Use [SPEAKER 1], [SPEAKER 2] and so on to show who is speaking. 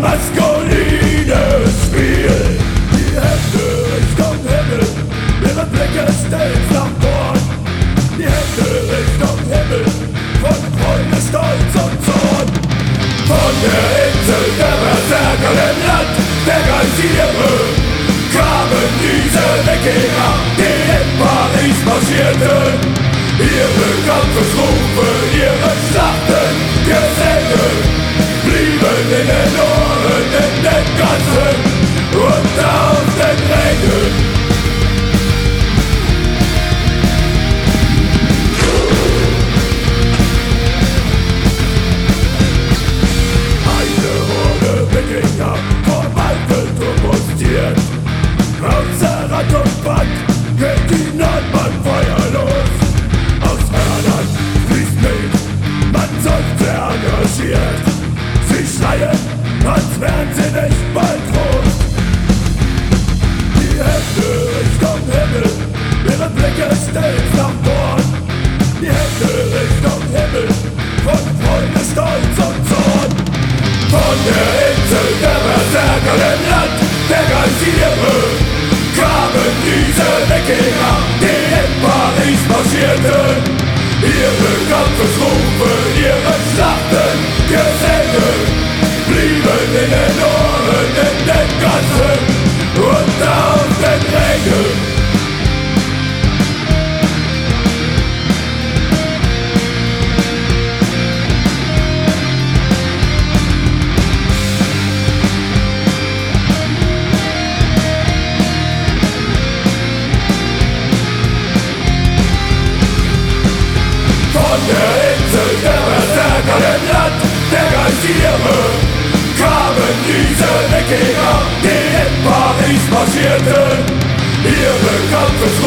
[SPEAKER 1] maskulines Spiel. Die Hände Richtung Himmel, ihre Blicke stets nach Dorn. Die Hände Richtung Himmel, von Freude, Stolz und Zorn. Von der Insel der Berserker, dem Land der Geysire, kamen diese Wikinger, die in Paris marschierten. Ihre Kampfesrufe, ihre Schlachten, Gesänge blieben in den Ohren, in den Gassen und auf den Rängen. Eine Horde Wikinger vom Eiffelturm postiert. Außer Rand und Band geht die Nordmann feuerlos. Aus Hörnern fließt Milch, man seufzt engagiert. Sie schreien, als wären sie nicht bald Trost. Die Hände Richtung Himmel, ihre Blicke stets nach Dorn. Die Hände Richtung Himmel, von Freude, Stolz und Zorn. Von der Insel der Berserker, dem Land der Geysire, kamen diese Wikinger, die in Paris marschierten. Ihre Kampfesrufe, ihre Schlachten, Gesänge blieben in den Ohren, in den Gassen und auf den Rängen. Von der Insel der Berserker, dem Land der Geysire, kamen diese Wikinger, die in Paris marschierten. Ihre Kampfesrufe,